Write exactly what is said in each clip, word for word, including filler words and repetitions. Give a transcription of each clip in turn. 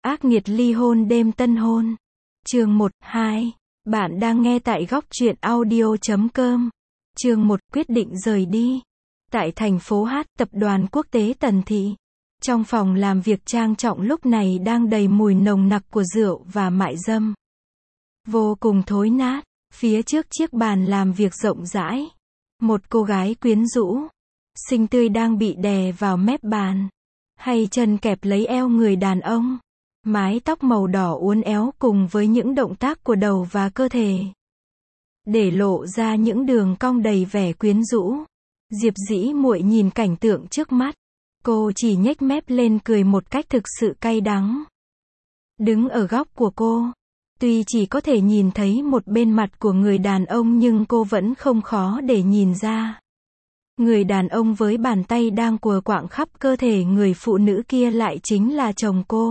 Ác nghiệt ly hôn đêm tân hôn. Chương một, hai. Bạn đang nghe tại góc truyện audio chấm com. Chương một, quyết định rời đi. Tại thành phố Hát, tập đoàn quốc tế Tần Thị. Trong phòng làm việc trang trọng lúc này đang đầy mùi nồng nặc của rượu và mại dâm. Vô cùng thối nát. Phía trước chiếc bàn làm việc rộng rãi, một cô gái quyến rũ, xinh tươi đang bị đè vào mép bàn. Hay chân kẹp lấy eo người đàn ông. Mái tóc màu đỏ uốn éo cùng với những động tác của đầu và cơ thể, để lộ ra những đường cong đầy vẻ quyến rũ. Diệp Dĩ Muội nhìn cảnh tượng trước mắt. Cô chỉ nhếch mép lên cười một cách thực sự cay đắng. Đứng ở góc của cô, tuy chỉ có thể nhìn thấy một bên mặt của người đàn ông nhưng cô vẫn không khó để nhìn ra. Người đàn ông với bàn tay đang quờ quạng khắp cơ thể người phụ nữ kia lại chính là chồng cô.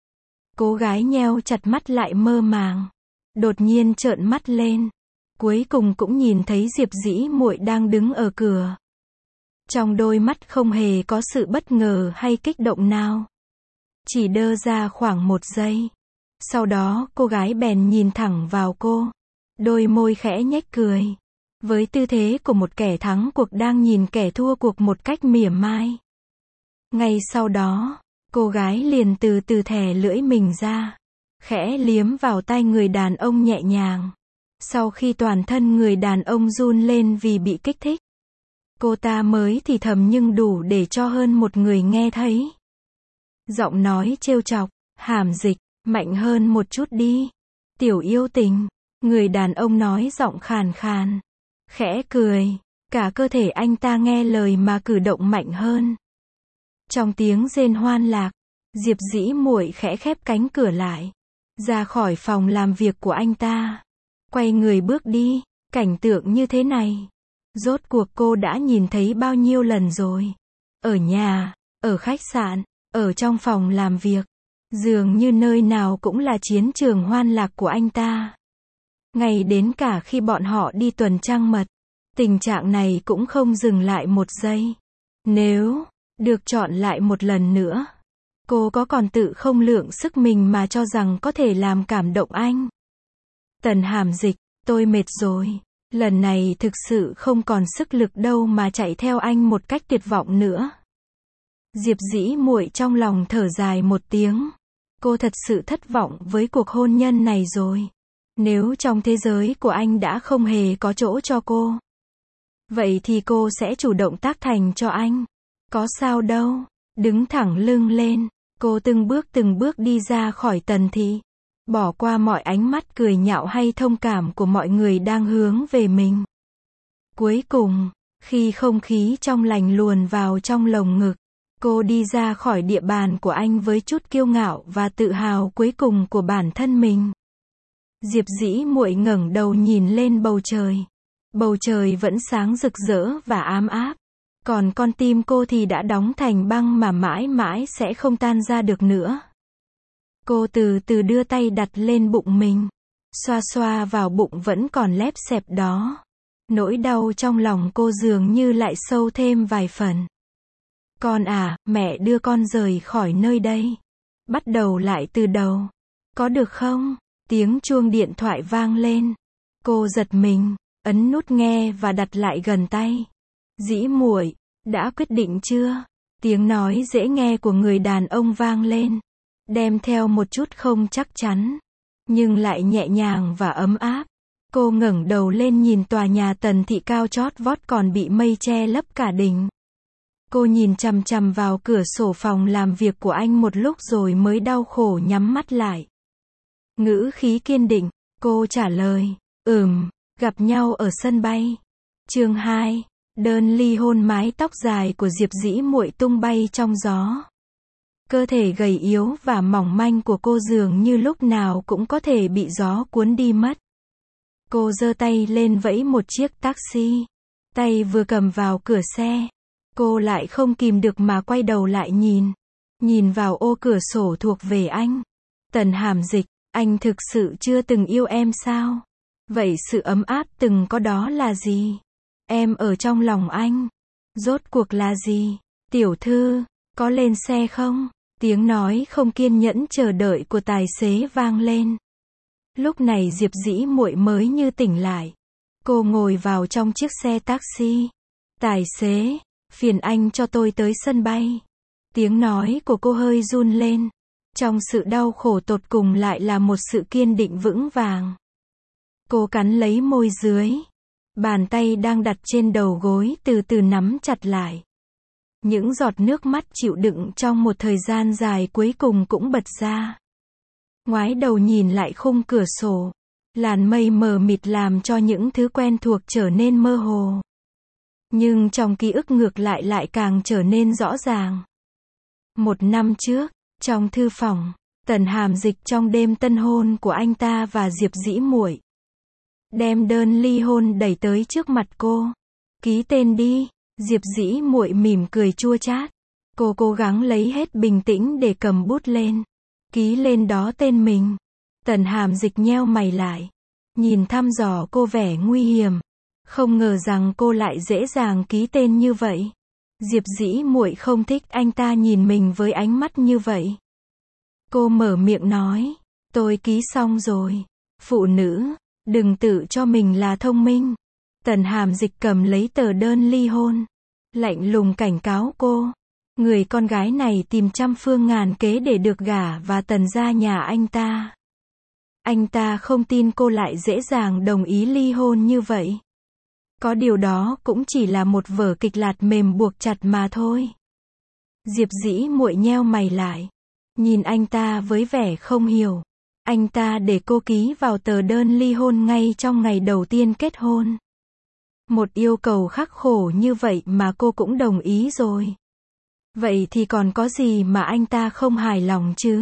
Cô gái nheo chặt mắt lại mơ màng. Đột nhiên trợn mắt lên. Cuối cùng cũng nhìn thấy Diệp Dĩ Muội đang đứng ở cửa. Trong đôi mắt không hề có sự bất ngờ hay kích động nào. Chỉ đơ ra khoảng một giây. Sau đó cô gái bèn nhìn thẳng vào cô. Đôi môi khẽ nhếch cười. Với tư thế của một kẻ thắng cuộc đang nhìn kẻ thua cuộc một cách mỉa mai. Ngay sau đó, cô gái liền từ từ thè lưỡi mình ra. Khẽ liếm vào tai người đàn ông nhẹ nhàng. Sau khi toàn thân người đàn ông run lên vì bị kích thích. Cô ta mới thì thầm nhưng đủ để cho hơn một người nghe thấy. Giọng nói trêu chọc, hàm dịch, mạnh hơn một chút đi. Tiểu yêu tình. Người đàn ông nói giọng khàn khàn. Khẽ cười. Cả cơ thể anh ta nghe lời mà cử động mạnh hơn. Trong tiếng rên hoan lạc, Diệp Dĩ Muội khẽ khép cánh cửa lại. Ra khỏi phòng làm việc của anh ta. Quay người bước đi. Cảnh tượng như thế này, rốt cuộc cô đã nhìn thấy bao nhiêu lần rồi. Ở nhà, ở khách sạn, ở trong phòng làm việc. Dường như nơi nào cũng là chiến trường hoan lạc của anh ta. Ngay đến cả khi bọn họ đi tuần trăng mật, tình trạng này cũng không dừng lại một giây. Nếu được chọn lại một lần nữa, cô có còn tự không lượng sức mình mà cho rằng có thể làm cảm động anh. Tần hàm dịch, tôi mệt rồi. Lần này thực sự không còn sức lực đâu mà chạy theo anh một cách tuyệt vọng nữa. Diệp Dĩ Muội trong lòng thở dài một tiếng. Cô thật sự thất vọng với cuộc hôn nhân này rồi. Nếu trong thế giới của anh đã không hề có chỗ cho cô, vậy thì cô sẽ chủ động tác thành cho anh. Có sao đâu. Đứng thẳng lưng lên, cô từng bước từng bước đi ra khỏi Tần Thị. Bỏ qua mọi ánh mắt cười nhạo hay thông cảm của mọi người đang hướng về mình. Cuối cùng, khi không khí trong lành luồn vào trong lồng ngực, cô đi ra khỏi địa bàn của anh với chút kiêu ngạo và tự hào cuối cùng của bản thân mình. Diệp Dĩ Muội ngẩng đầu nhìn lên bầu trời. Bầu trời vẫn sáng rực rỡ và ám áp. Còn con tim cô thì đã đóng thành băng mà mãi mãi sẽ không tan ra được nữa. Cô từ từ đưa tay đặt lên bụng mình. Xoa xoa vào bụng vẫn còn lép xẹp đó. Nỗi đau trong lòng cô dường như lại sâu thêm vài phần. Con à, mẹ đưa con rời khỏi nơi đây. Bắt đầu lại từ đầu. Có được không? Tiếng chuông điện thoại vang lên. Cô giật mình, ấn nút nghe và đặt lại gần tay. Dĩ Muội, đã quyết định chưa? Tiếng nói dễ nghe của người đàn ông vang lên. Đem theo một chút không chắc chắn, nhưng lại nhẹ nhàng và ấm áp. Cô ngẩng đầu lên nhìn tòa nhà Tần Thị cao chót vót còn bị mây che lấp cả đỉnh. Cô nhìn chằm chằm vào cửa sổ phòng làm việc của anh một lúc rồi mới đau khổ nhắm mắt lại. Ngữ khí kiên định, cô trả lời, ừm, gặp nhau ở sân bay. Chương hai, đơn ly hôn. Mái tóc dài của Diệp Dĩ Muội tung bay trong gió. Cơ thể gầy yếu và mỏng manh của cô dường như lúc nào cũng có thể bị gió cuốn đi mất. Cô giơ tay lên vẫy một chiếc taxi. Tay vừa cầm vào cửa xe, cô lại không kìm được mà quay đầu lại nhìn. Nhìn vào ô cửa sổ thuộc về anh. Tần hàm dịch, anh thực sự chưa từng yêu em sao? Vậy sự ấm áp từng có đó là gì? Em ở trong lòng anh. Rốt cuộc là gì? Tiểu thư, có lên xe không? Tiếng nói không kiên nhẫn chờ đợi của tài xế vang lên. Lúc này Diệp Dĩ Muội mới như tỉnh lại. Cô ngồi vào trong chiếc xe taxi. Tài xế, phiền anh cho tôi tới sân bay. Tiếng nói của cô hơi run lên. Trong sự đau khổ tột cùng lại là một sự kiên định vững vàng. Cô cắn lấy môi dưới. Bàn tay đang đặt trên đầu gối từ từ nắm chặt lại. Những giọt nước mắt chịu đựng trong một thời gian dài cuối cùng cũng bật ra. Ngoái đầu nhìn lại khung cửa sổ. Làn mây mờ mịt làm cho những thứ quen thuộc trở nên mơ hồ. Nhưng trong ký ức ngược lại lại càng trở nên rõ ràng. Một năm trước, trong thư phòng, Tần Hàm Dịch trong đêm tân hôn của anh ta và Diệp Dĩ Muội, đem đơn ly hôn đẩy tới trước mặt cô. Ký tên đi. Diệp Dĩ Muội mỉm cười chua chát. Cô cố gắng lấy hết bình tĩnh để cầm bút lên. Ký lên đó tên mình. Tần Hàm Dịch nheo mày lại. Nhìn thăm dò cô vẻ nguy hiểm. Không ngờ rằng cô lại dễ dàng ký tên như vậy. Diệp Dĩ Muội không thích anh ta nhìn mình với ánh mắt như vậy. Cô mở miệng nói. Tôi ký xong rồi. Phụ nữ, đừng tự cho mình là thông minh. Tần Hàm Dịch cầm lấy tờ đơn ly hôn. Lạnh lùng cảnh cáo cô. Người con gái này tìm trăm phương ngàn kế để được gả và Tần gia nhà anh ta. Anh ta không tin cô lại dễ dàng đồng ý ly hôn như vậy. Có điều đó cũng chỉ là một vở kịch lạt mềm buộc chặt mà thôi. Diệp Dĩ Muội nheo mày lại. Nhìn anh ta với vẻ không hiểu. Anh ta để cô ký vào tờ đơn ly hôn ngay trong ngày đầu tiên kết hôn. Một yêu cầu khắc khổ như vậy mà cô cũng đồng ý rồi. Vậy thì còn có gì mà anh ta không hài lòng chứ?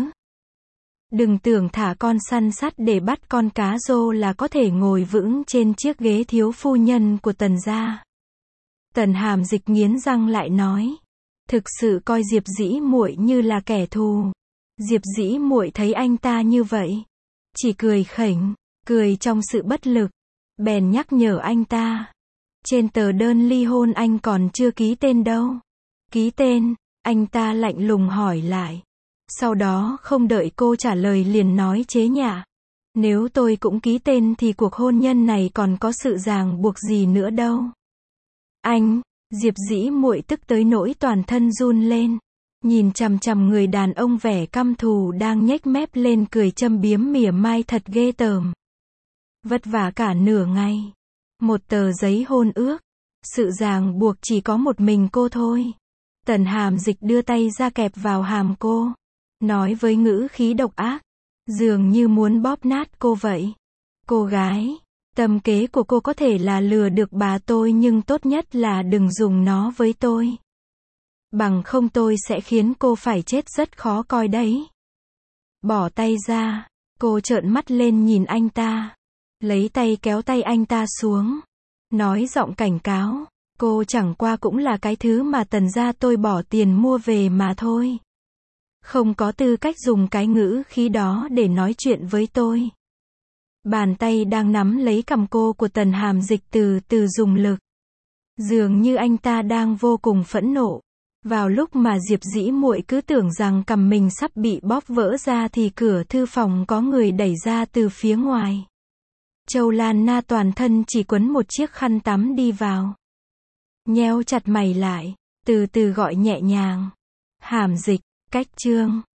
Đừng tưởng thả con săn sắt để bắt con cá rô là có thể ngồi vững trên chiếc ghế thiếu phu nhân của Tần gia. Tần Hàm Dịch nghiến răng lại nói. Thực sự coi Diệp Dĩ Muội như là kẻ thù. Diệp Dĩ Muội thấy anh ta như vậy. Chỉ cười khỉnh, cười trong sự bất lực. Bèn nhắc nhở anh ta. Trên tờ đơn ly hôn anh còn chưa ký tên đâu. Ký tên, anh ta lạnh lùng hỏi lại. Sau đó không đợi cô trả lời liền nói chế nhạo. Nếu tôi cũng ký tên thì cuộc hôn nhân này còn có sự ràng buộc gì nữa đâu. Anh, Diệp Dĩ Muội tức tới nỗi toàn thân run lên. Nhìn chằm chằm người đàn ông vẻ căm thù đang nhếch mép lên cười châm biếm mỉa mai thật ghê tởm. Vất vả cả nửa ngày. Một tờ giấy hôn ước. Sự ràng buộc chỉ có một mình cô thôi. Tần Hàm Dịch đưa tay ra kẹp vào hàm cô. Nói với ngữ khí độc ác. Dường như muốn bóp nát cô vậy. Cô gái, tâm kế của cô có thể là lừa được bà tôi nhưng tốt nhất là đừng dùng nó với tôi. Bằng không tôi sẽ khiến cô phải chết rất khó coi đấy. Bỏ tay ra, cô trợn mắt lên nhìn anh ta. Lấy tay kéo tay anh ta xuống. Nói giọng cảnh cáo. Cô chẳng qua cũng là cái thứ mà Tần gia tôi bỏ tiền mua về mà thôi. Không có tư cách dùng cái ngữ khí đó để nói chuyện với tôi. Bàn tay đang nắm lấy cằm cô của Tần Hàm Dịch từ từ dùng lực. Dường như anh ta đang vô cùng phẫn nộ. Vào lúc mà Diệp Dĩ Muội cứ tưởng rằng cằm mình sắp bị bóp vỡ ra thì cửa thư phòng có người đẩy ra từ phía ngoài. Châu Lan Na toàn thân chỉ quấn một chiếc khăn tắm đi vào. Nheo chặt mày lại, từ từ gọi nhẹ nhàng. Hàm Dịch, cách chương.